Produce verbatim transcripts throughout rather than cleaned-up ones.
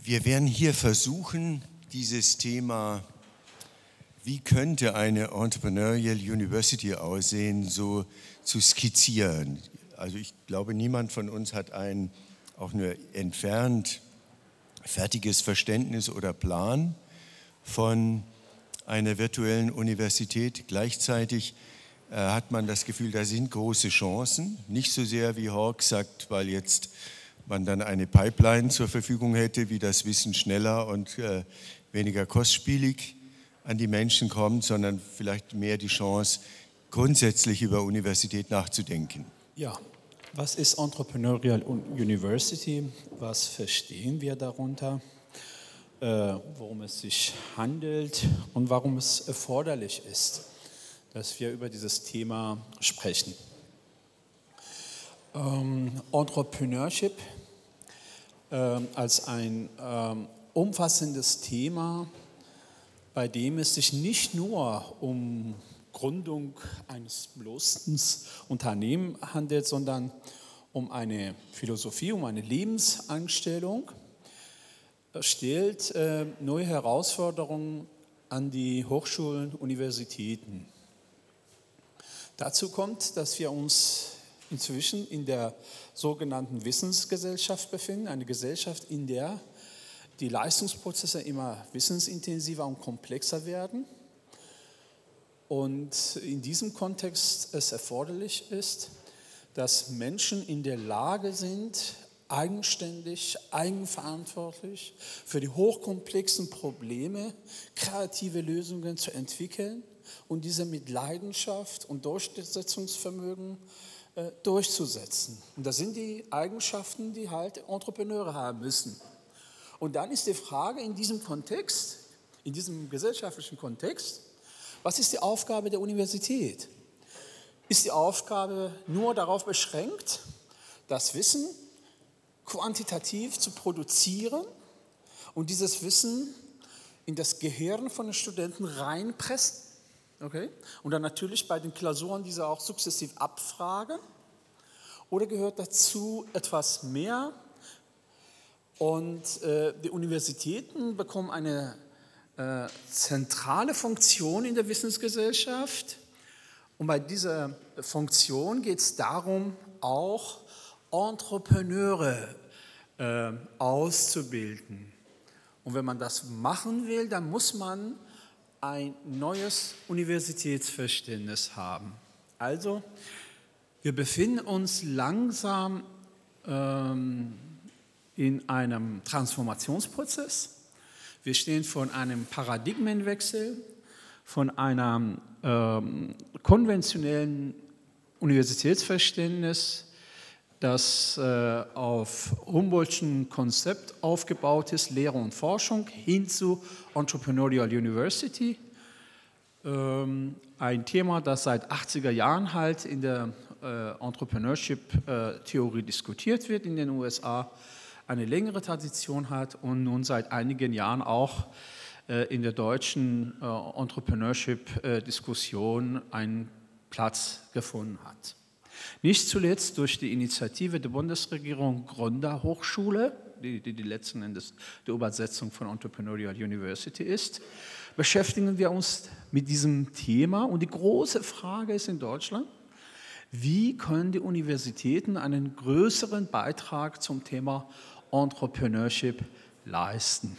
Wir werden hier versuchen, dieses Thema, wie könnte eine Entrepreneurial University aussehen, so zu skizzieren. Also ich glaube, niemand von uns hat ein auch nur entfernt fertiges Verständnis oder Plan von einer virtuellen Universität. Gleichzeitig äh, hat man das Gefühl, da sind große Chancen. Nicht so sehr, wie Hawk sagt, weil jetzt man dann eine Pipeline zur Verfügung hätte, wie das Wissen schneller und äh, weniger kostspielig an die Menschen kommt, sondern vielleicht mehr die Chance, grundsätzlich über Universität nachzudenken. Ja, was ist Entrepreneurial University? Was verstehen wir darunter? Äh, worum es sich handelt und warum es erforderlich ist, dass wir über dieses Thema sprechen. Ähm, Entrepreneurship äh, als ein äh, umfassendes Thema, bei dem es sich nicht nur um Gründung eines bloßen Unternehmens handelt, sondern um eine Philosophie, um eine Lebenseinstellung, stellt äh, neue Herausforderungen an die Hochschulen, Universitäten. Dazu kommt, dass wir uns inzwischen in der sogenannten Wissensgesellschaft befinden, eine Gesellschaft, in der die Leistungsprozesse immer wissensintensiver und komplexer werden und in diesem Kontext es erforderlich ist, dass Menschen in der Lage sind, eigenständig, eigenverantwortlich für die hochkomplexen Probleme kreative Lösungen zu entwickeln und diese mit Leidenschaft und Durchsetzungsvermögen äh, durchzusetzen. Und das sind die Eigenschaften, die halt Entrepreneure haben müssen. Und dann ist die Frage in diesem Kontext, in diesem gesellschaftlichen Kontext, was ist die Aufgabe der Universität? Ist die Aufgabe nur darauf beschränkt, das Wissen quantitativ zu produzieren und dieses Wissen in das Gehirn von den Studenten reinpressen? Okay? Und dann natürlich bei den Klausuren diese auch sukzessiv abfragen? Oder gehört dazu etwas mehr? Und äh, die Universitäten bekommen eine äh, zentrale Funktion in der Wissensgesellschaft. Und bei dieser Funktion geht es darum, auch Entrepreneure äh, auszubilden. Und wenn man das machen will, dann muss man ein neues Universitätsverständnis haben. Also, wir befinden uns langsam ähm, in einem Transformationsprozess. Wir stehen vor einem Paradigmenwechsel, von einem ähm, konventionellen Universitätsverständnis, das äh, auf Humboldtschen Konzept aufgebaut ist, Lehre und Forschung, hin zu Entrepreneurial University. Ähm, ein Thema, das seit achtziger Jahren halt in der äh, Entrepreneurship-Theorie diskutiert wird in den U S A, eine längere Tradition hat und nun seit einigen Jahren auch äh, in der deutschen äh, Entrepreneurship-Diskussion einen Platz gefunden hat. Nicht zuletzt durch die Initiative der Bundesregierung Gründerhochschule, die, die, die letzten Endes die Übersetzung von Entrepreneurial University ist, beschäftigen wir uns mit diesem Thema. Und die große Frage ist in Deutschland, wie können die Universitäten einen größeren Beitrag zum Thema Entrepreneurship leisten?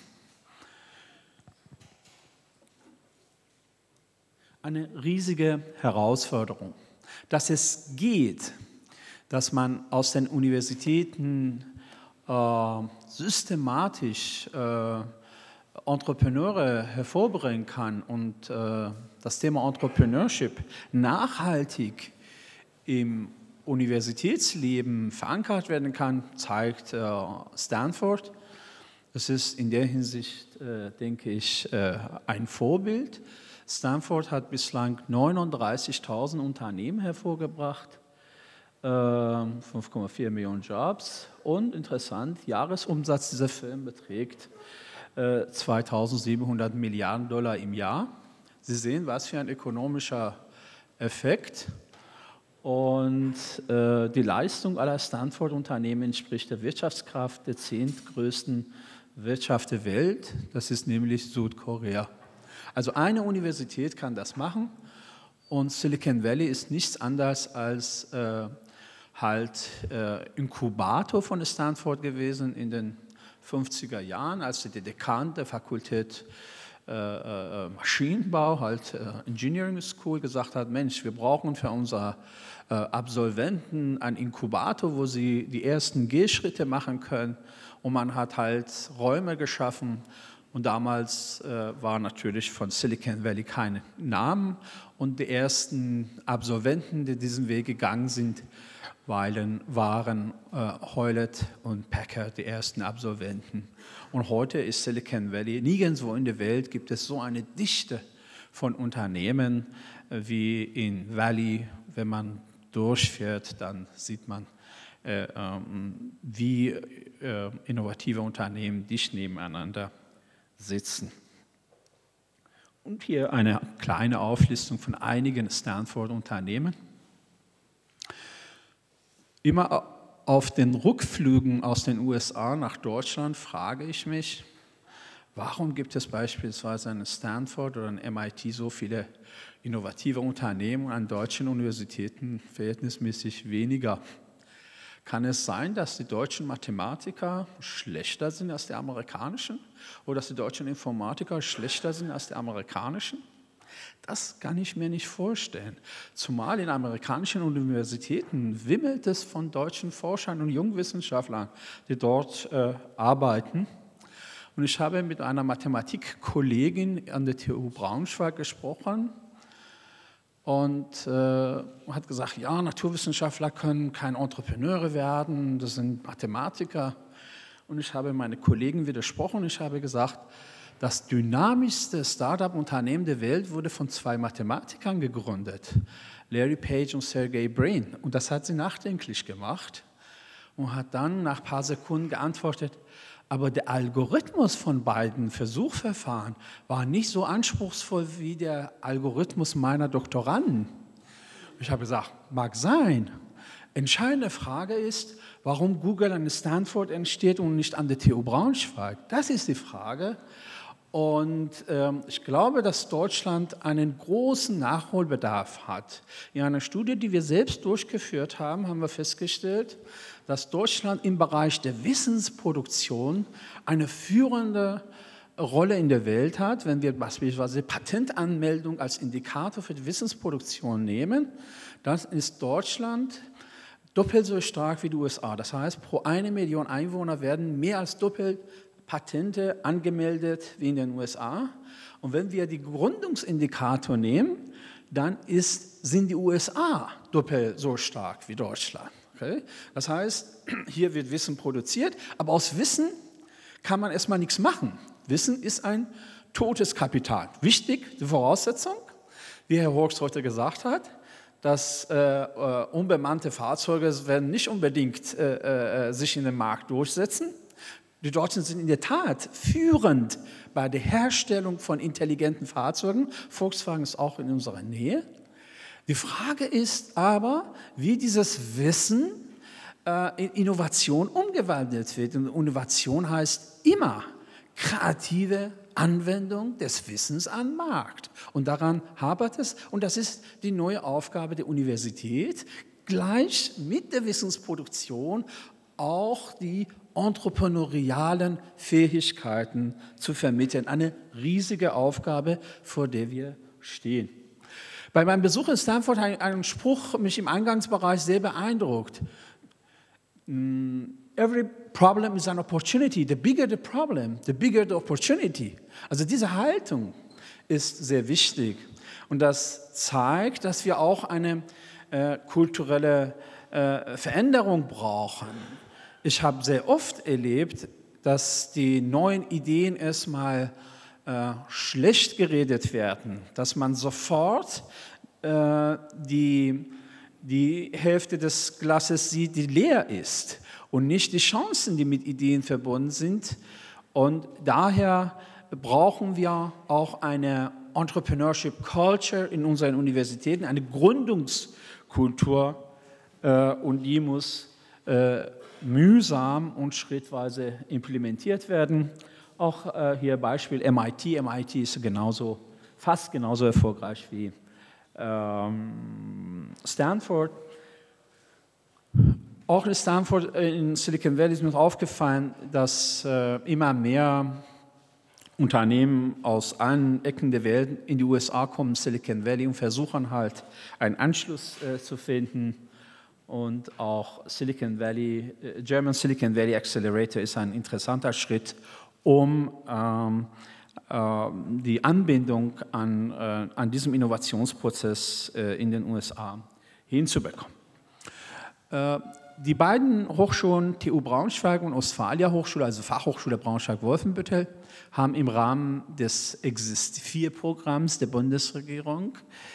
Eine riesige Herausforderung. Dass es geht, dass man aus den Universitäten äh, systematisch äh, Entrepreneure hervorbringen kann und äh, das Thema Entrepreneurship nachhaltig im Universitätsleben verankert werden kann, zeigt äh, Stanford. Das ist in der Hinsicht, äh, denke ich, äh, ein Vorbild. Stanford hat bislang neununddreißigtausend Unternehmen hervorgebracht, äh, fünf Komma vier Millionen Jobs und interessant, Jahresumsatz dieser Firma beträgt äh, zweitausendsiebenhundert Milliarden Dollar im Jahr. Sie sehen, was für ein ökonomischer Effekt. Und äh, die Leistung aller Stanford-Unternehmen entspricht der Wirtschaftskraft der zehntgrößten Wirtschaft der Welt, das ist nämlich Südkorea. Also eine Universität kann das machen und Silicon Valley ist nichts anderes als äh, halt äh, Inkubator von Stanford gewesen in den fünfziger Jahren, als der Dekan der Fakultät äh, äh, Maschinenbau, halt äh, Engineering School, gesagt hat, Mensch, wir brauchen für unsere äh, Absolventen einen Inkubator, wo sie die ersten Gehschritte machen können. Und man hat halt Räume geschaffen. Und damals äh, war natürlich von Silicon Valley kein Namen. Und die ersten Absolventen, die diesen Weg gegangen sind, Weilen waren äh, Hewlett und Packard die ersten Absolventen. Und heute ist Silicon Valley, nirgendwo in der Welt gibt es so eine Dichte von Unternehmen äh, wie in Valley. Wenn man durchfährt, dann sieht man, äh, ähm, wie äh, innovative Unternehmen dicht nebeneinander sitzen. Und hier eine kleine Auflistung von einigen Stanford-Unternehmen. Immer auf den Rückflügen aus den U S A nach Deutschland frage ich mich, warum gibt es beispielsweise an Stanford oder an M I T so viele innovative Unternehmen, an deutschen Universitäten verhältnismäßig weniger? Kann es sein, dass die deutschen Mathematiker schlechter sind als die amerikanischen oder dass die deutschen Informatiker schlechter sind als die amerikanischen? Das kann ich mir nicht vorstellen. Zumal in amerikanischen Universitäten wimmelt es von deutschen Forschern und Jungwissenschaftlern, die dort äh, arbeiten. Und ich habe mit einer Mathematikkollegin an der T U Braunschweig gesprochen und äh, hat gesagt, ja, Naturwissenschaftler können keine Entrepreneure werden, das sind Mathematiker. Und ich habe meine Kollegen widersprochen. Ich habe gesagt, das dynamischste Start-up-Unternehmen der Welt wurde von zwei Mathematikern gegründet, Larry Page und Sergey Brin. Und das hat sie nachdenklich gemacht und hat dann nach ein paar Sekunden geantwortet, aber der Algorithmus von beiden Versuchsverfahren war nicht so anspruchsvoll wie der Algorithmus meiner Doktoranden. Ich habe gesagt, mag sein. Entscheidende Frage ist, warum Google an Stanford entsteht und nicht an der T U Braunschweig. Das ist die Frage. Und ähm, ich glaube, dass Deutschland einen großen Nachholbedarf hat. In einer Studie, die wir selbst durchgeführt haben, haben wir festgestellt, dass Deutschland im Bereich der Wissensproduktion eine führende Rolle in der Welt hat. Wenn wir beispielsweise Patentanmeldung als Indikator für die Wissensproduktion nehmen, dann ist Deutschland doppelt so stark wie die U S A. Das heißt, pro eine Million Einwohner werden mehr als doppelt Patente angemeldet wie in den U S A. Und wenn wir die Gründungsindikator nehmen, dann ist, sind die U S A doppelt so stark wie Deutschland. Okay? Das heißt, hier wird Wissen produziert, aber aus Wissen kann man erstmal nichts machen. Wissen ist ein totes Kapital. Wichtig, die Voraussetzung, wie Herr Hawks heute gesagt hat, dass äh, äh, unbemannte Fahrzeuge werden nicht unbedingt äh, äh, sich in den Markt durchsetzen. Die Deutschen sind in der Tat führend bei der Herstellung von intelligenten Fahrzeugen. Volkswagen ist auch in unserer Nähe. Die Frage ist aber, wie dieses Wissen äh, in Innovation umgewandelt wird. Und Innovation heißt immer kreative Anwendung des Wissens an den Markt. Und daran hapert es. Und das ist die neue Aufgabe der Universität, gleich mit der Wissensproduktion auch die entrepreneurialen Fähigkeiten zu vermitteln. Eine riesige Aufgabe, vor der wir stehen. Bei meinem Besuch in Stanford hat ein Spruch mich im Eingangsbereich sehr beeindruckt. Every problem is an opportunity. The bigger the problem, the bigger the opportunity. Also diese Haltung ist sehr wichtig. Und das zeigt, dass wir auch eine äh, kulturelle äh, Veränderung brauchen. Ich habe sehr oft erlebt, dass die neuen Ideen erstmal äh, schlecht geredet werden, dass man sofort äh, die, die Hälfte des Glases sieht, die leer ist und nicht die Chancen, die mit Ideen verbunden sind. Und daher brauchen wir auch eine Entrepreneurship Culture in unseren Universitäten, eine Gründungskultur äh, und die muss äh, mühsam und schrittweise implementiert werden. Auch äh, hier Beispiel M I T. M I T ist genauso, fast genauso erfolgreich wie ähm, Stanford. Auch in Stanford, in Silicon Valley ist mir aufgefallen, dass äh, immer mehr Unternehmen aus allen Ecken der Welt in die U S A kommen, Silicon Valley, und versuchen halt einen Anschluss äh, zu finden. Und auch Silicon Valley, äh, German Silicon Valley Accelerator ist ein interessanter Schritt, um ähm, äh, die Anbindung an, äh, an diesem Innovationsprozess äh, in den U S A hinzubekommen. Äh, die beiden Hochschulen, T U Braunschweig und Ostfalia Hochschule, also Fachhochschule Braunschweig-Wolfenbüttel, haben im Rahmen des Exist vier Programms der Bundesregierung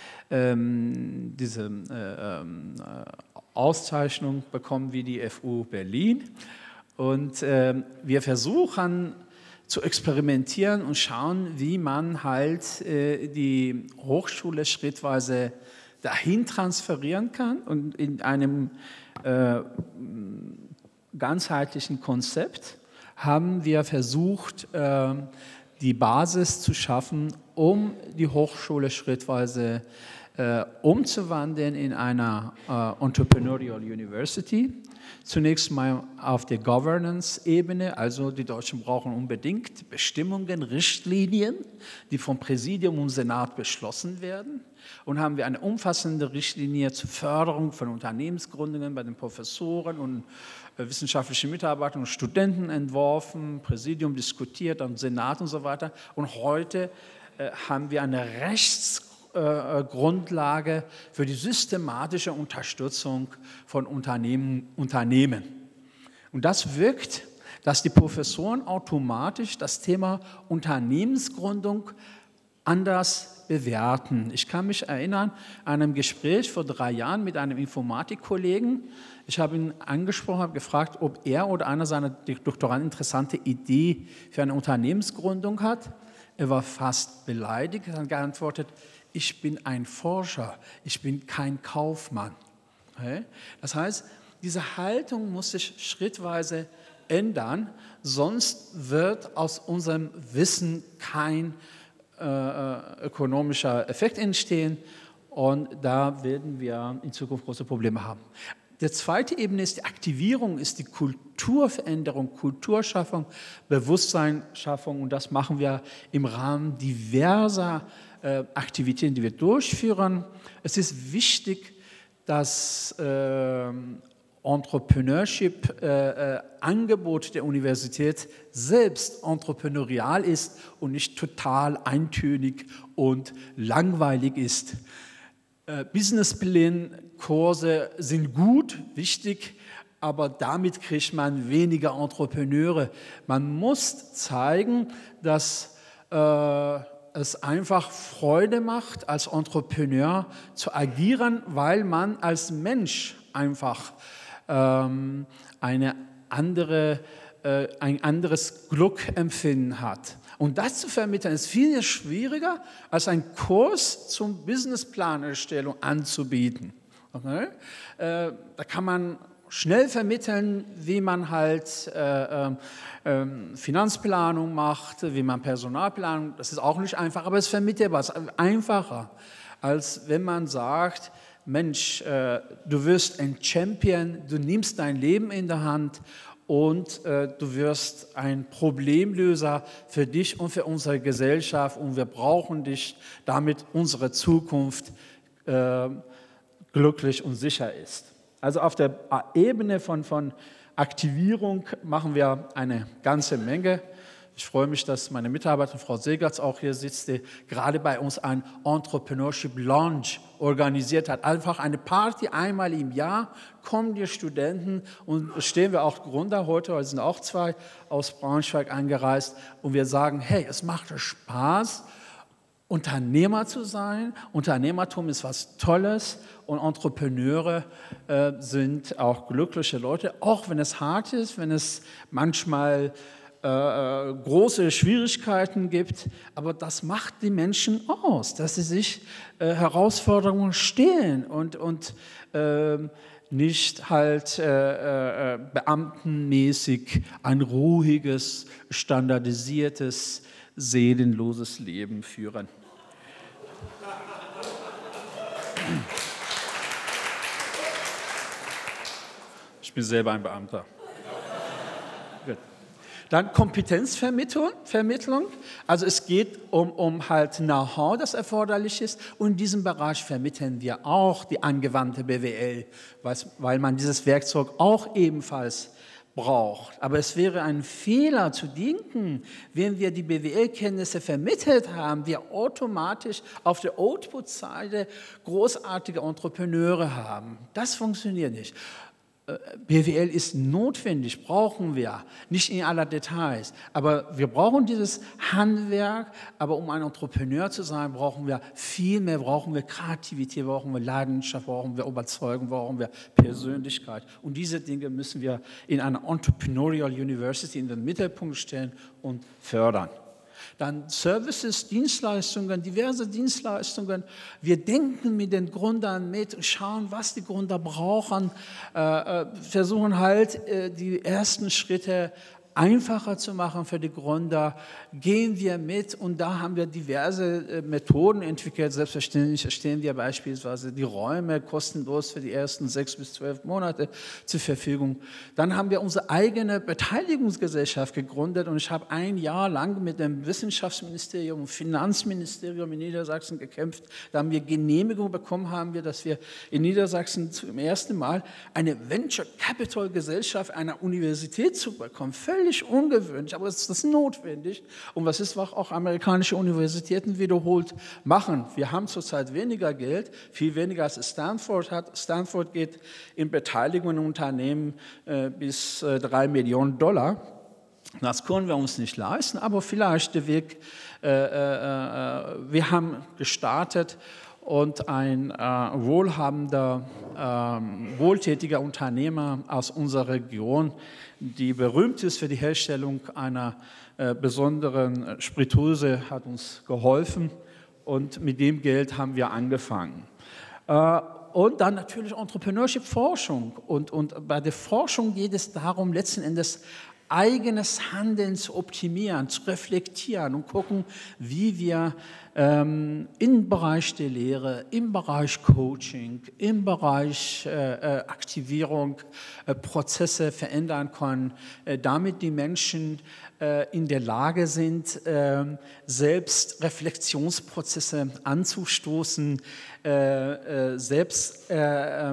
ähm, diese äh, äh, Auszeichnung bekommen wie die F U Berlin. Und äh, wir versuchen zu experimentieren und schauen, wie man halt äh, die Hochschule schrittweise dahin transferieren kann und in einem äh, ganzheitlichen Konzept haben wir versucht, äh, die Basis zu schaffen, um die Hochschule schrittweise äh, umzuwandeln in einer äh, Entrepreneurial University. Zunächst mal auf der Governance-Ebene, also die Deutschen brauchen unbedingt Bestimmungen, Richtlinien, die vom Präsidium und Senat beschlossen werden. Und haben wir eine umfassende Richtlinie zur Förderung von Unternehmensgründungen bei den Professoren und äh, wissenschaftlichen Mitarbeitern und Studenten entworfen, Präsidium diskutiert, am Senat und so weiter. Und heute äh, haben wir eine Rechtsgrundlage äh, für die systematische Unterstützung von Unternehmen. Unternehmen. Und das wirkt, dass die Professoren automatisch das Thema Unternehmensgründung anders bewerten. Ich kann mich erinnern an einem Gespräch vor drei Jahren mit einem Informatikkollegen. Ich habe ihn angesprochen, habe gefragt, ob er oder einer seiner Doktoranden interessante Idee für eine Unternehmensgründung hat. Er war fast beleidigt und hat geantwortet, ich bin ein Forscher, ich bin kein Kaufmann. Das heißt, diese Haltung muss sich schrittweise ändern, sonst wird aus unserem Wissen kein Äh, ökonomischer Effekt entstehen und da werden wir in Zukunft große Probleme haben. Die zweite Ebene ist die Aktivierung, ist die Kulturveränderung, Kulturschaffung, Bewusstseinsschaffung und das machen wir im Rahmen diverser äh, Aktivitäten, die wir durchführen. Es ist wichtig, dass äh, Entrepreneurship-Angebot äh, der Universität selbst entrepreneurial ist und nicht total eintönig und langweilig ist. Äh, Businessplan-Kurse sind gut, wichtig, aber damit kriegt man weniger Entrepreneure. Man muss zeigen, dass äh, es einfach Freude macht, als Entrepreneur zu agieren, weil man als Mensch einfach eine andere, äh, ein anderes Glückempfinden hat. Und das zu vermitteln ist viel schwieriger, als einen Kurs zum Businessplanerstellung anzubieten. Okay? Äh, da kann man schnell vermitteln, wie man halt äh, äh, Finanzplanung macht, wie man Personalplanung, das ist auch nicht einfach, aber es vermittelt was einfacher, als wenn man sagt, Mensch, äh, du wirst ein Champion, du nimmst dein Leben in der Hand und äh, du wirst ein Problemlöser für dich und für unsere Gesellschaft und wir brauchen dich, damit unsere Zukunft äh, glücklich und sicher ist. Also auf der Ebene von, von Aktivierung machen wir eine ganze Menge. Ich freue mich, dass meine Mitarbeiterin Frau Segertz auch hier sitzt, die gerade bei uns ein Entrepreneurship Lounge organisiert hat. Einfach eine Party einmal im Jahr, kommen die Studenten und stehen wir auch runter. Heute sind auch zwei aus Braunschweig angereist und wir sagen, hey, es macht Spaß, Unternehmer zu sein. Unternehmertum ist was Tolles und Entrepreneure äh, sind auch glückliche Leute, auch wenn es hart ist, wenn es manchmal Äh, große Schwierigkeiten gibt, aber das macht die Menschen aus, dass sie sich äh, Herausforderungen stellen und, und äh, nicht halt äh, äh, beamtenmäßig ein ruhiges, standardisiertes, seelenloses Leben führen. Ich bin selber ein Beamter. Gut. Dann Kompetenzvermittlung. Vermittlung. Also es geht um, um halt Know-how, das erforderlich ist. Und in diesem Bereich vermitteln wir auch die angewandte B W L, weil man dieses Werkzeug auch ebenfalls braucht. Aber es wäre ein Fehler zu denken, wenn wir die B W L-Kenntnisse vermittelt haben, wir automatisch auf der Output-Seite großartige Entrepreneure haben. Das funktioniert nicht. B W L ist notwendig, brauchen wir, nicht in aller Details, aber wir brauchen dieses Handwerk, aber um ein Entrepreneur zu sein, brauchen wir viel mehr, brauchen wir Kreativität, brauchen wir Leidenschaft, brauchen wir Überzeugung, brauchen wir Persönlichkeit und diese Dinge müssen wir in einer Entrepreneurial University in den Mittelpunkt stellen und fördern. Dann Services, Dienstleistungen, diverse Dienstleistungen. Wir denken mit den Gründern mit, schauen, was die Gründer brauchen, äh, versuchen halt äh, die ersten Schritte einfacher zu machen für die Gründer, gehen wir mit und da haben wir diverse Methoden entwickelt. Selbstverständlich stellen wir beispielsweise die Räume kostenlos für die ersten sechs bis zwölf Monate zur Verfügung. Dann haben wir unsere eigene Beteiligungsgesellschaft gegründet und ich habe ein Jahr lang mit dem Wissenschaftsministerium und Finanzministerium in Niedersachsen gekämpft. Da haben wir Genehmigung bekommen, haben wir, dass wir in Niedersachsen zum ersten Mal eine Venture Capital Gesellschaft einer Universität zu bekommen. Völlig ungewöhnlich, aber es ist notwendig. Und was ist, was auch amerikanische Universitäten wiederholt machen. Wir haben zurzeit weniger Geld, viel weniger als Stanford hat. Stanford geht in Beteiligung in Unternehmen äh, bis äh, drei Millionen Dollar. Das können wir uns nicht leisten, aber vielleicht der Weg, äh, äh, wir haben gestartet und ein äh, wohlhabender, äh, wohltätiger Unternehmer aus unserer Region, die berühmt ist für die Herstellung einer äh, besonderen Spirituose, hat uns geholfen und mit dem Geld haben wir angefangen. Äh, und dann natürlich Entrepreneurship-Forschung und, und bei der Forschung geht es darum, letzten Endes eigenes Handeln zu optimieren, zu reflektieren und gucken, wie wir ähm, im Bereich der Lehre, im Bereich Coaching, im Bereich äh, Aktivierung äh, Prozesse verändern können, äh, damit die Menschen äh, in der Lage sind, äh, selbst Reflexionsprozesse anzustoßen, äh, äh, selbst äh,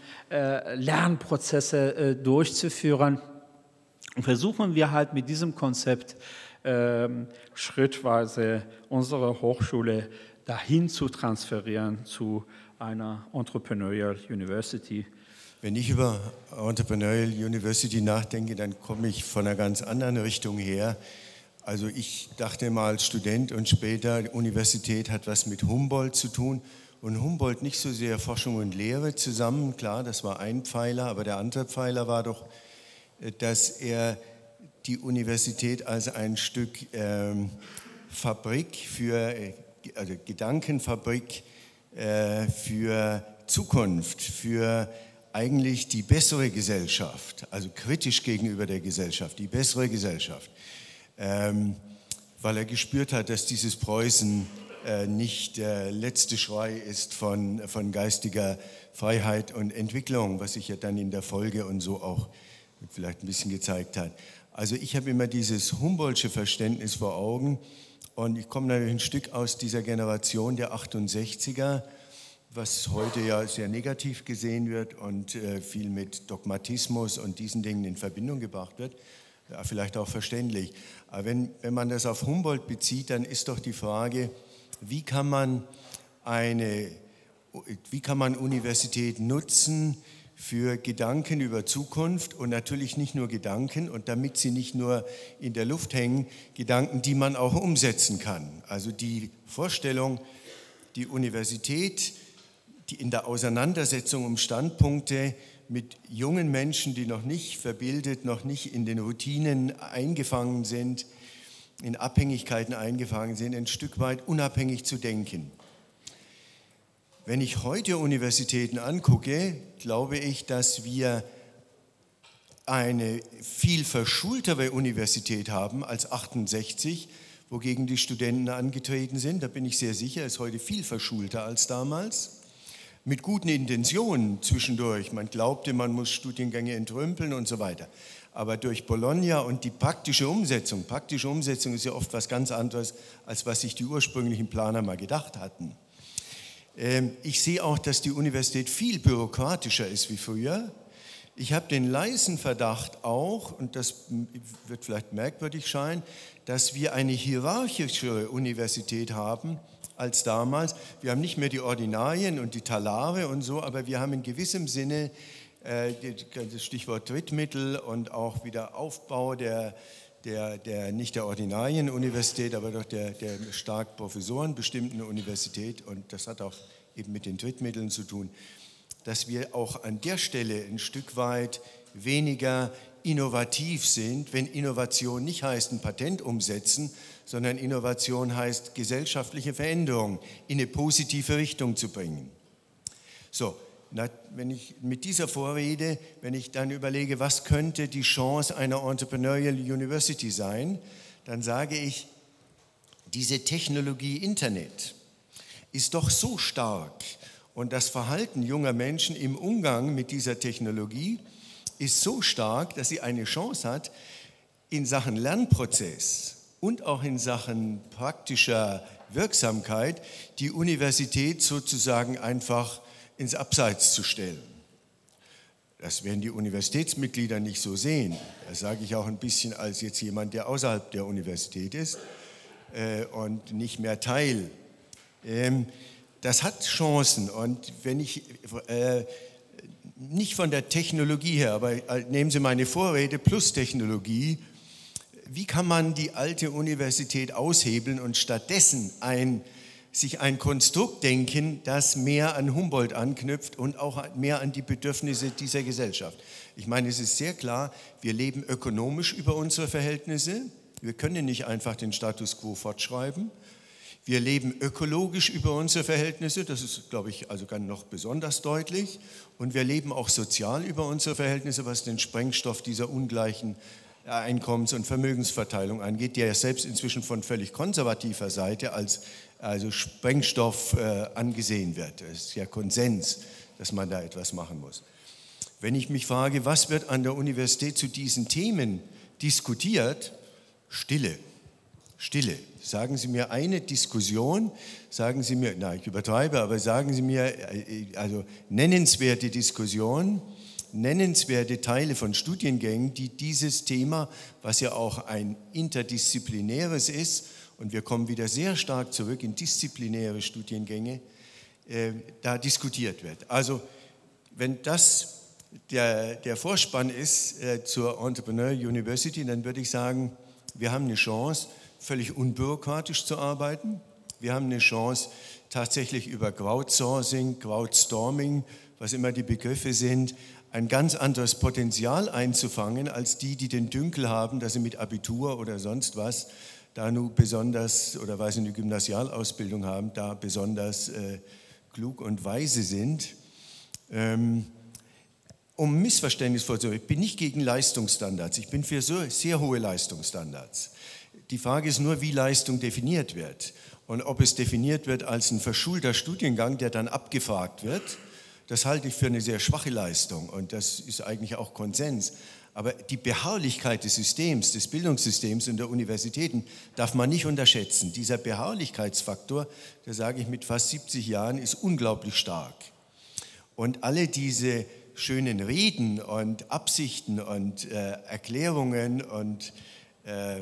äh, Lernprozesse äh, durchzuführen. Und versuchen wir halt mit diesem Konzept ähm, schrittweise unsere Hochschule dahin zu transferieren zu einer Entrepreneurial University. Wenn ich über Entrepreneurial University nachdenke, dann komme ich von einer ganz anderen Richtung her. Also ich dachte mal als Student und später, die Universität hat was mit Humboldt zu tun. Und Humboldt nicht so sehr Forschung und Lehre zusammen, klar, das war ein Pfeiler, aber der andere Pfeiler war doch, dass er die Universität als ein Stück ähm, Fabrik für, also Gedankenfabrik äh, für Zukunft, für eigentlich die bessere Gesellschaft, also kritisch gegenüber der Gesellschaft, die bessere Gesellschaft, ähm, weil er gespürt hat, dass dieses Preußen äh, nicht der letzte Schrei ist von, von geistiger Freiheit und Entwicklung, was sich ja dann in der Folge und so auch vielleicht ein bisschen gezeigt hat. Also ich habe immer dieses Humboldtsche Verständnis vor Augen und ich komme natürlich ein Stück aus dieser Generation der achtundsechziger, was heute ja sehr negativ gesehen wird und äh, viel mit Dogmatismus und diesen Dingen in Verbindung gebracht wird, ja, vielleicht auch verständlich. Aber wenn, wenn man das auf Humboldt bezieht, dann ist doch die Frage, wie kann man eine, wie kann man Universität nutzen für Gedanken über Zukunft und natürlich nicht nur Gedanken und damit sie nicht nur in der Luft hängen, Gedanken, die man auch umsetzen kann. Also die Vorstellung, die Universität, die in der Auseinandersetzung um Standpunkte mit jungen Menschen, die noch nicht verbildet, noch nicht in den Routinen eingefangen sind, in Abhängigkeiten eingefangen sind, ein Stück weit unabhängig zu denken. Wenn ich heute Universitäten angucke, glaube ich, dass wir eine viel verschultere Universität haben als achtundsechzig, wogegen die Studenten angetreten sind. Da bin ich sehr sicher, ist heute viel verschulter als damals. Mit guten Intentionen zwischendurch. Man glaubte, man muss Studiengänge entrümpeln und so weiter. Aber durch Bologna und die praktische Umsetzung, praktische Umsetzung ist ja oft was ganz anderes, als was sich die ursprünglichen Planer mal gedacht hatten. Ich sehe auch, dass die Universität viel bürokratischer ist wie früher. Ich habe den leisen Verdacht auch, und das wird vielleicht merkwürdig scheinen, dass wir eine hierarchischere Universität haben als damals. Wir haben nicht mehr die Ordinarien und die Talare und so, aber wir haben in gewissem Sinne äh, das Stichwort Drittmittel und auch wieder Aufbau der, der, der nicht der Ordinarienuniversität, aber doch der, der stark professorenbestimmten Universität, und das hat auch eben mit den Drittmitteln zu tun, dass wir auch an der Stelle ein Stück weit weniger innovativ sind, wenn Innovation nicht heißt ein Patent umsetzen, sondern Innovation heißt, gesellschaftliche Veränderungen in eine positive Richtung zu bringen. So, na, wenn ich mit dieser Vorrede, wenn ich dann überlege, was könnte die Chance einer Entrepreneurial University sein, dann sage ich, diese Technologie Internet ist doch so stark und das Verhalten junger Menschen im Umgang mit dieser Technologie ist so stark, dass sie eine Chance hat, in Sachen Lernprozess und auch in Sachen praktischer Wirksamkeit die Universität sozusagen einfach ins Abseits zu stellen. Das werden die Universitätsmitglieder nicht so sehen. Das sage ich auch ein bisschen als jetzt jemand, der außerhalb der Universität ist äh, und nicht mehr Teil. Ähm, das hat Chancen, und wenn ich äh, nicht von der Technologie her, aber nehmen Sie meine Vorrede plus Technologie, wie kann man die alte Universität aushebeln und stattdessen ein, sich ein Konstrukt denken, das mehr an Humboldt anknüpft und auch mehr an die Bedürfnisse dieser Gesellschaft? Ich meine, es ist sehr klar, wir leben ökonomisch über unsere Verhältnisse. Wir können nicht einfach den Status quo fortschreiben. Wir leben ökologisch über unsere Verhältnisse, das ist, glaube ich, also ganz noch besonders deutlich. Und wir leben auch sozial über unsere Verhältnisse, was den Sprengstoff dieser ungleichen Einkommens- und Vermögensverteilung angeht, der ja selbst inzwischen von völlig konservativer Seite als also Sprengstoff äh, angesehen wird. Es ist ja Konsens, dass man da etwas machen muss. Wenn ich mich frage, was wird an der Universität zu diesen Themen diskutiert? Stille. Stille. Sagen Sie mir eine Diskussion, sagen Sie mir, na, ich übertreibe, aber sagen Sie mir, also nennenswerte Diskussionen, nennenswerte Teile von Studiengängen, die dieses Thema, was ja auch ein interdisziplinäres ist, und wir kommen wieder sehr stark zurück in disziplinäre Studiengänge, äh, da diskutiert wird. Also wenn das der, der Vorspann ist äh, zur Entrepreneur University, dann würde ich sagen, wir haben eine Chance, völlig unbürokratisch zu arbeiten. Wir haben eine Chance, tatsächlich über Crowdsourcing, Crowdstorming, was immer die Begriffe sind, ein ganz anderes Potenzial einzufangen als die, die den Dünkel haben, dass sie mit Abitur oder sonst was da nur besonders, oder weil sie eine Gymnasialausbildung haben, da besonders äh, klug und weise sind. Ähm, um Missverständnis vorzunehmen, ich bin nicht gegen Leistungsstandards, ich bin für so sehr hohe Leistungsstandards. Die Frage ist nur, wie Leistung definiert wird und ob es definiert wird als ein verschulter Studiengang, der dann abgefragt wird. Das halte ich für eine sehr schwache Leistung und das ist eigentlich auch Konsens. Aber die Beharrlichkeit des Systems, des Bildungssystems und der Universitäten darf man nicht unterschätzen. Dieser Beharrlichkeitsfaktor, der sage ich mit fast siebzig Jahren, ist unglaublich stark. Und alle diese schönen Reden und Absichten und äh, Erklärungen und äh,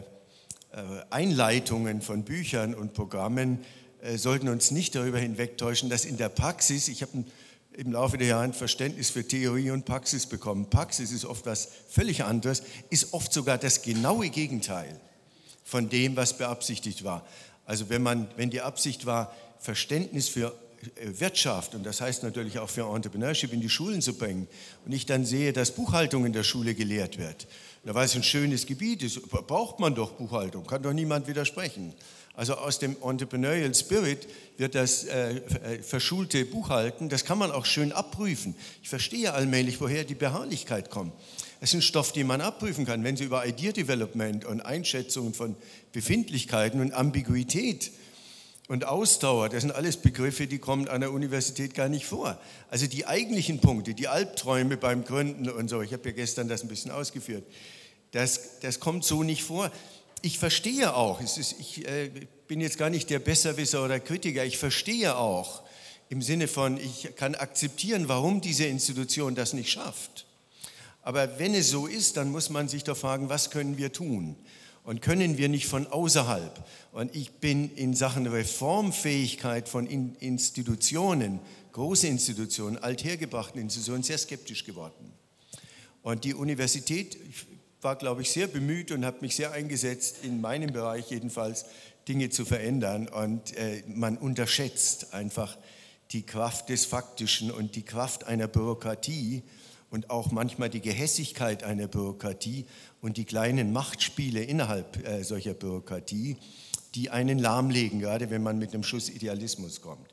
Einleitungen von Büchern und Programmen äh, sollten uns nicht darüber hinwegtäuschen, dass in der Praxis, ich habe im Laufe der Jahre ein Verständnis für Theorie und Praxis bekommen. Praxis ist oft was völlig anderes, ist oft sogar das genaue Gegenteil von dem, was beabsichtigt war. Also wenn, man, wenn die Absicht war, Verständnis für Wirtschaft, und das heißt natürlich auch für Entrepreneurship, in die Schulen zu bringen, und ich dann sehe, dass Buchhaltung in der Schule gelehrt wird, da weil es ein schönes Gebiet ist, braucht man doch Buchhaltung, kann doch niemand widersprechen. Also aus dem Entrepreneurial Spirit wird das äh, verschulte Buchhalten, das kann man auch schön abprüfen. Ich verstehe allmählich, woher die Beharrlichkeit kommt. Es ist ein Stoff, den man abprüfen kann, wenn Sie über Idea Development und Einschätzungen von Befindlichkeiten und Ambiguität und Ausdauer, das sind alles Begriffe, die kommen an der Universität gar nicht vor. Also die eigentlichen Punkte, die Albträume beim Gründen und so, ich habe ja gestern das ein bisschen ausgeführt, das, das kommt so nicht vor. Ich verstehe auch, es ist, ich äh, bin jetzt gar nicht der Besserwisser oder Kritiker, ich verstehe auch im Sinne von, ich kann akzeptieren, warum diese Institution das nicht schafft. Aber wenn es so ist, dann muss man sich doch fragen, was können wir tun? Und können wir nicht von außerhalb? Und ich bin in Sachen Reformfähigkeit von Institutionen, große Institutionen, althergebrachten Institutionen, sehr skeptisch geworden. Und die Universität war, glaube ich, sehr bemüht und hat mich sehr eingesetzt, in meinem Bereich jedenfalls, Dinge zu verändern. Und äh, man unterschätzt einfach die Kraft des Faktischen und die Kraft einer Bürokratie und auch manchmal die Gehässigkeit einer Bürokratie und die kleinen Machtspiele innerhalb äh, solcher Bürokratie, die einen lahmlegen, gerade wenn man mit einem Schuss Idealismus kommt.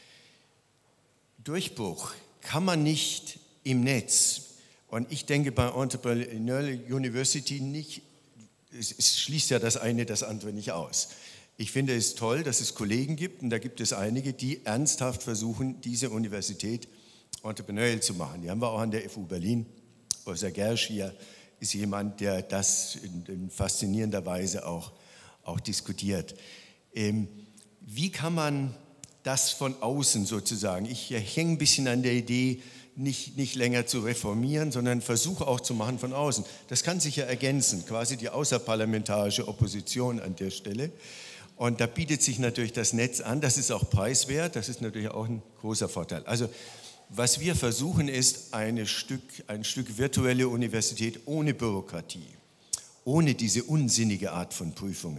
Durchbruch kann man nicht im Netz. Und ich denke bei Entrepreneurial University nicht, es, es schließt ja das eine das andere nicht aus. Ich finde es toll, dass es Kollegen gibt, und da gibt es einige, die ernsthaft versuchen, diese Universität entrepreneurial zu machen. Die haben wir auch an der F U Berlin. Professor Gersch hier ist jemand, der das in, in faszinierender Weise auch, auch diskutiert. Ähm, wie kann man das von außen sozusagen, ich hänge ein bisschen an der Idee, nicht, nicht länger zu reformieren, sondern Versuche auch zu machen von außen. Das kann sich ja ergänzen, quasi die außerparlamentarische Opposition an der Stelle. Und da bietet sich natürlich das Netz an, das ist auch preiswert, das ist natürlich auch ein großer Vorteil. Also was wir versuchen ist eine Stück, ein Stück virtuelle Universität ohne Bürokratie, ohne diese unsinnige Art von Prüfungen,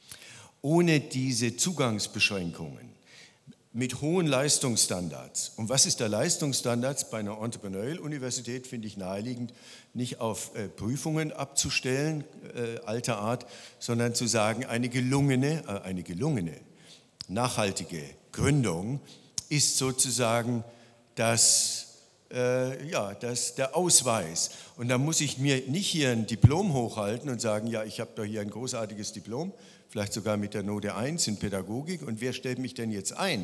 ohne diese Zugangsbeschränkungen, mit hohen Leistungsstandards. Und was ist der Leistungsstandard bei einer Entrepreneurial-Universität, finde ich naheliegend, nicht auf äh, Prüfungen abzustellen, äh, alter Art, sondern zu sagen, eine gelungene, äh, eine gelungene, nachhaltige Gründung ist sozusagen das, äh, ja, das, der Ausweis. Und da muss ich mir nicht hier ein Diplom hochhalten und sagen, ja, ich habe doch hier ein großartiges Diplom, vielleicht sogar mit der Note eins in Pädagogik, und wer stellt mich denn jetzt ein?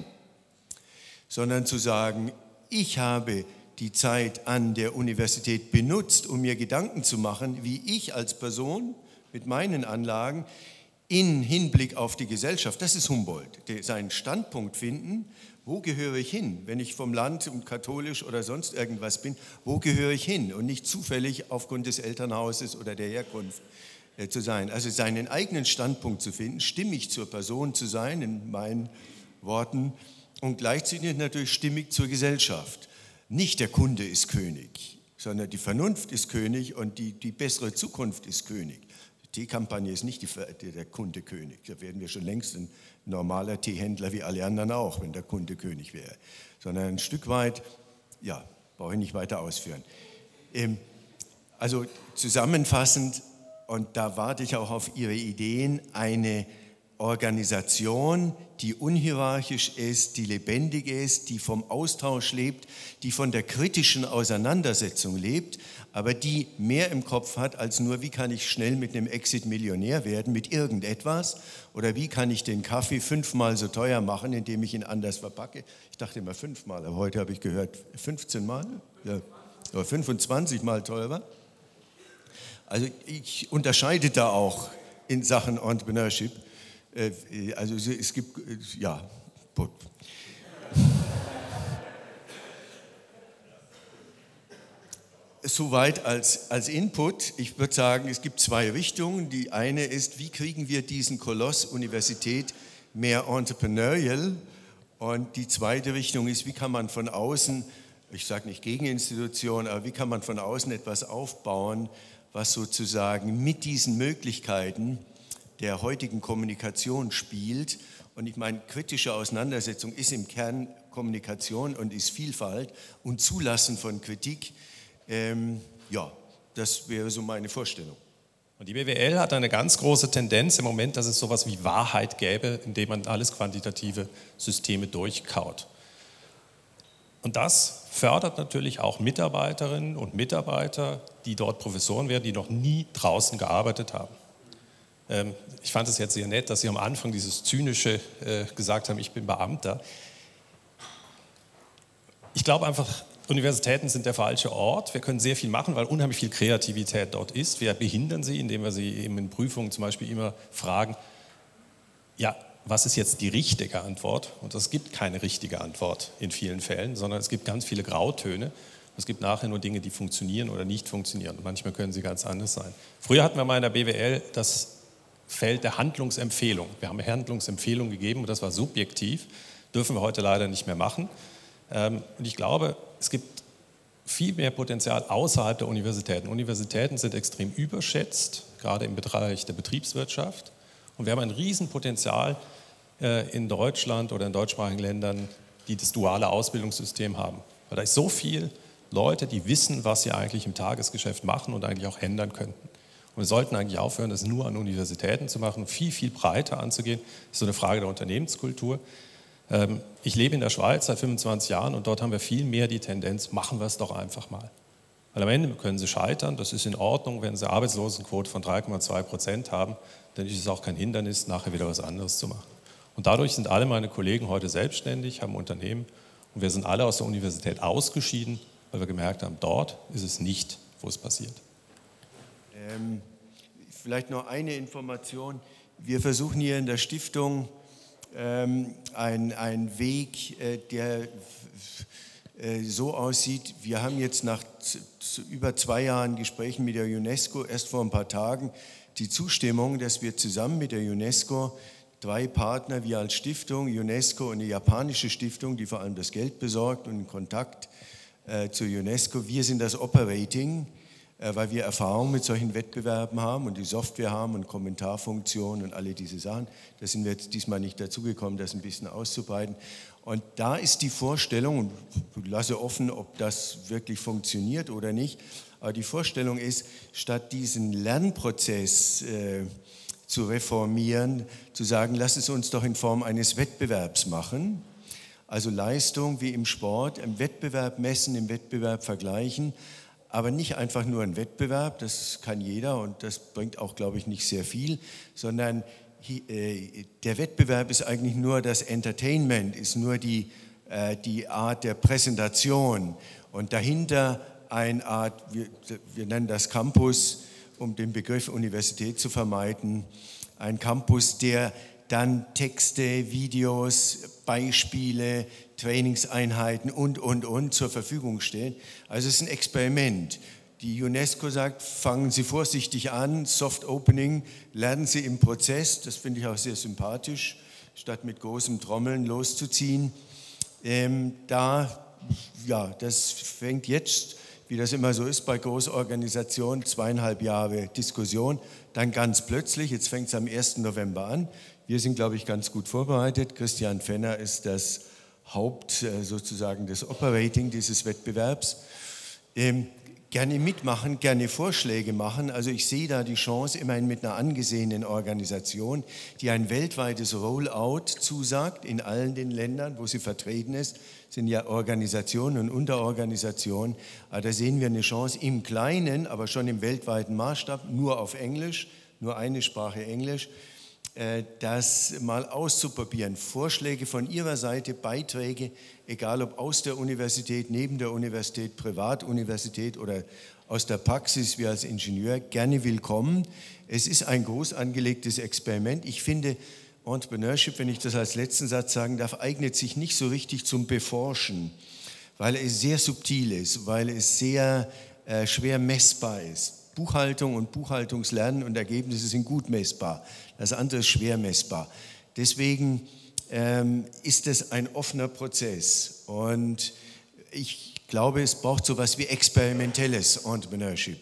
Sondern zu sagen, ich habe die Zeit an der Universität benutzt, um mir Gedanken zu machen, wie ich als Person mit meinen Anlagen in Hinblick auf die Gesellschaft, das ist Humboldt, der seinen Standpunkt finden, wo gehöre ich hin, wenn ich vom Land und katholisch oder sonst irgendwas bin, wo gehöre ich hin und nicht zufällig aufgrund des Elternhauses oder der Herkunft äh, zu sein. Also seinen eigenen Standpunkt zu finden, stimmig zur Person zu sein, in meinen Worten, und gleichzeitig natürlich stimmig zur Gesellschaft. Nicht der Kunde ist König, sondern die Vernunft ist König und die, die bessere Zukunft ist König. Die Teekampagne ist nicht die, der Kunde König. Da werden wir schon längst ein normaler Teehändler wie alle anderen auch, wenn der Kunde König wäre. Sondern ein Stück weit, ja, brauche ich nicht weiter ausführen. Ähm, also zusammenfassend, und da warte ich auch auf Ihre Ideen, eine Organisation, die unhierarchisch ist, die lebendig ist, die vom Austausch lebt, die von der kritischen Auseinandersetzung lebt, aber die mehr im Kopf hat als nur, wie kann ich schnell mit einem Exit Millionär werden, mit irgendetwas, oder wie kann ich den Kaffee fünfmal so teuer machen, indem ich ihn anders verpacke. Ich dachte immer fünfmal, aber heute habe ich gehört fünfzehn Mal, ja, oder fünfundzwanzig Mal teurer. Also ich unterscheide da auch in Sachen Entrepreneurship. Also es gibt, ja, gut. Soweit als, als Input. Ich würde sagen, es gibt zwei Richtungen. Die eine ist, wie kriegen wir diesen Koloss Universität mehr entrepreneurial? Und die zweite Richtung ist, wie kann man von außen, ich sage nicht gegen Institutionen, aber wie kann man von außen etwas aufbauen, was sozusagen mit diesen Möglichkeiten der heutigen Kommunikation spielt. Und ich meine, kritische Auseinandersetzung ist im Kern Kommunikation und ist Vielfalt und Zulassen von Kritik. Ähm, ja, das wäre so meine Vorstellung. Und die B W L hat eine ganz große Tendenz im Moment, dass es sowas wie Wahrheit gäbe, indem man alles quantitative Systeme durchkaut. Und das fördert natürlich auch Mitarbeiterinnen und Mitarbeiter, die dort Professoren werden, die noch nie draußen gearbeitet haben. Ähm, ich fand es jetzt sehr nett, dass Sie am Anfang dieses Zynische äh, gesagt haben, ich bin Beamter. Ich glaube einfach, Universitäten sind der falsche Ort. Wir können sehr viel machen, weil unheimlich viel Kreativität dort ist. Wir behindern sie, indem wir sie eben in Prüfungen zum Beispiel immer fragen, ja, was ist jetzt die richtige Antwort? Und es gibt keine richtige Antwort in vielen Fällen, sondern es gibt ganz viele Grautöne. Es gibt nachher nur Dinge, die funktionieren oder nicht funktionieren. Und manchmal können sie ganz anders sein. Früher hatten wir mal in der B W L das Feld der Handlungsempfehlung. Wir haben Handlungsempfehlungen gegeben und das war subjektiv. Dürfen wir heute leider nicht mehr machen. Und ich glaube, es gibt viel mehr Potenzial außerhalb der Universitäten. Universitäten sind extrem überschätzt, gerade im Bereich der Betriebswirtschaft. Und wir haben ein Riesenpotenzial in Deutschland oder in deutschsprachigen Ländern, die das duale Ausbildungssystem haben. Weil da ist so viel Leute, die wissen, was sie eigentlich im Tagesgeschäft machen und eigentlich auch ändern könnten. Und wir sollten eigentlich aufhören, das nur an Universitäten zu machen, viel, viel breiter anzugehen. Das ist so eine Frage der Unternehmenskultur. Ich lebe in der Schweiz seit fünfundzwanzig Jahren und dort haben wir viel mehr die Tendenz, machen wir es doch einfach mal. Weil am Ende können Sie scheitern, das ist in Ordnung, wenn Sie eine Arbeitslosenquote von drei Komma zwei Prozent haben, dann ist es auch kein Hindernis, nachher wieder was anderes zu machen. Und dadurch sind alle meine Kollegen heute selbstständig, haben Unternehmen und wir sind alle aus der Universität ausgeschieden, weil wir gemerkt haben, dort ist es nicht, wo es passiert. Ähm, vielleicht noch eine Information. Wir versuchen hier in der Stiftung ähm, ein, ein Weg, äh, der äh, so aussieht. Wir haben jetzt nach z- über zwei Jahren Gesprächen mit der UNESCO erst vor ein paar Tagen die Zustimmung, dass wir zusammen mit der UNESCO drei Partner, wir als Stiftung, UNESCO und eine japanische Stiftung, die vor allem das Geld besorgt und in Kontakt äh, zur UNESCO, wir sind das Operating, äh, weil wir Erfahrung mit solchen Wettbewerben haben und die Software haben und Kommentarfunktionen und alle diese Sachen. Da sind wir jetzt diesmal nicht dazugekommen, das ein bisschen auszubreiten. Und da ist die Vorstellung, und ich lasse offen, ob das wirklich funktioniert oder nicht, aber die Vorstellung ist, statt diesen Lernprozess äh, zu reformieren, zu sagen, lass es uns doch in Form eines Wettbewerbs machen, also Leistung wie im Sport, im Wettbewerb messen, im Wettbewerb vergleichen, aber nicht einfach nur ein Wettbewerb, das kann jeder und das bringt auch, glaube ich, nicht sehr viel, sondern der Wettbewerb ist eigentlich nur das Entertainment, ist nur die, äh, die Art der Präsentation und dahinter eine Art, wir, wir nennen das Campus, um den Begriff Universität zu vermeiden, ein Campus, der dann Texte, Videos, Beispiele, Trainingseinheiten und, und, und zur Verfügung stellt. Also es ist ein Experiment. Die UNESCO sagt, fangen Sie vorsichtig an, Soft Opening, lernen Sie im Prozess, das finde ich auch sehr sympathisch, statt mit großem Trommeln loszuziehen. Ähm, da, ja, das fängt jetzt, wie das immer so ist bei Großorganisationen, zweieinhalb Jahre Diskussion, dann ganz plötzlich, jetzt fängt es am ersten November an. Wir sind, glaube ich, ganz gut vorbereitet. Christian Fenner ist das Haupt sozusagen des Operating dieses Wettbewerbs. Ähm, gerne mitmachen, gerne Vorschläge machen. Also ich sehe da die Chance, immerhin mit einer angesehenen Organisation, die ein weltweites Rollout zusagt in allen den Ländern, wo sie vertreten ist, sind ja Organisationen und Unterorganisationen. Aber da sehen wir eine Chance im Kleinen, aber schon im weltweiten Maßstab, nur auf Englisch, nur eine Sprache Englisch, das mal auszuprobieren. Vorschläge von Ihrer Seite, Beiträge, egal ob aus der Universität, neben der Universität, Privatuniversität oder aus der Praxis, wir als Ingenieur, gerne willkommen. Es ist ein groß angelegtes Experiment. Ich finde, Entrepreneurship, wenn ich das als letzten Satz sagen darf, eignet sich nicht so richtig zum Beforschen, weil es sehr subtil ist, weil es sehr äh, schwer messbar ist. Buchhaltung und Buchhaltungslernen und Ergebnisse sind gut messbar. Das andere ist schwer messbar. Deswegen ähm, ist es ein offener Prozess. Und ich glaube, es braucht so etwas wie experimentelles Entrepreneurship.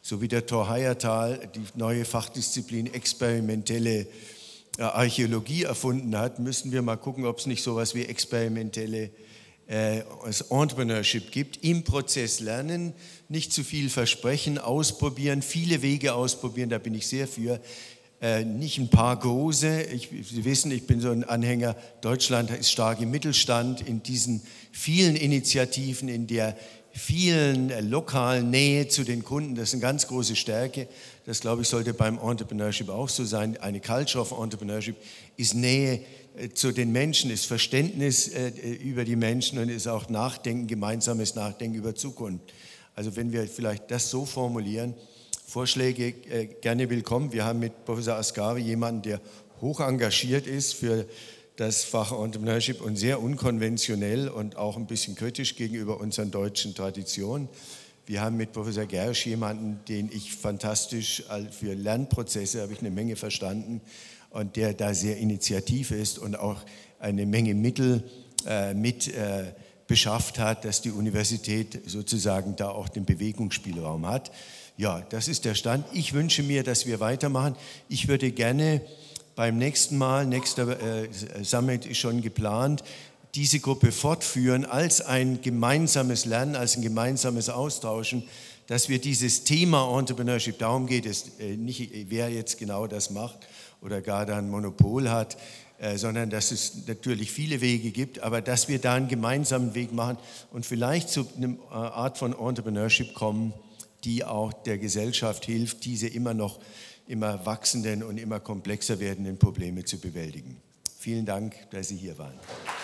so wie der Thor Heyerdahl die neue Fachdisziplin experimentelle Archäologie erfunden hat, müssen wir mal gucken, ob es nicht sowas wie experimentelle äh, Entrepreneurship gibt. Im Prozess lernen, nicht zu viel versprechen, ausprobieren, viele Wege ausprobieren, da bin ich sehr für. Äh, nicht ein paar große. Ich, Sie wissen, ich bin so ein Anhänger, Deutschland ist stark im Mittelstand, in diesen vielen Initiativen, in der vielen äh, lokalen Nähe zu den Kunden, das ist eine ganz große Stärke. Das, glaube ich, sollte beim Entrepreneurship auch so sein. Eine Culture of Entrepreneurship ist Nähe äh, zu den Menschen, ist Verständnis äh, über die Menschen und ist auch Nachdenken, gemeinsames Nachdenken über Zukunft. Also wenn wir vielleicht das so formulieren, Vorschläge äh, gerne willkommen. Wir haben mit Professor Asghari jemanden, der hoch engagiert ist für das Fach Entrepreneurship und sehr unkonventionell und auch ein bisschen kritisch gegenüber unseren deutschen Traditionen. Wir haben mit Professor Gersch jemanden, den ich fantastisch für Lernprozesse, habe ich eine Menge verstanden und der da sehr initiativ ist und auch eine Menge Mittel äh, mit äh, beschafft hat, dass die Universität sozusagen da auch den Bewegungsspielraum hat. Ja, das ist der Stand. Ich wünsche mir, dass wir weitermachen. Ich würde gerne beim nächsten Mal, nächster äh, Summit ist schon geplant, diese Gruppe fortführen als ein gemeinsames Lernen, als ein gemeinsames Austauschen, dass wir dieses Thema Entrepreneurship, darum geht es äh, nicht, wer jetzt genau das macht oder gar da ein Monopol hat, äh, sondern dass es natürlich viele Wege gibt, aber dass wir da einen gemeinsamen Weg machen und vielleicht zu einer Art von Entrepreneurship kommen, die auch der Gesellschaft hilft, diese immer noch immer wachsenden und immer komplexer werdenden Probleme zu bewältigen. Vielen Dank, dass Sie hier waren.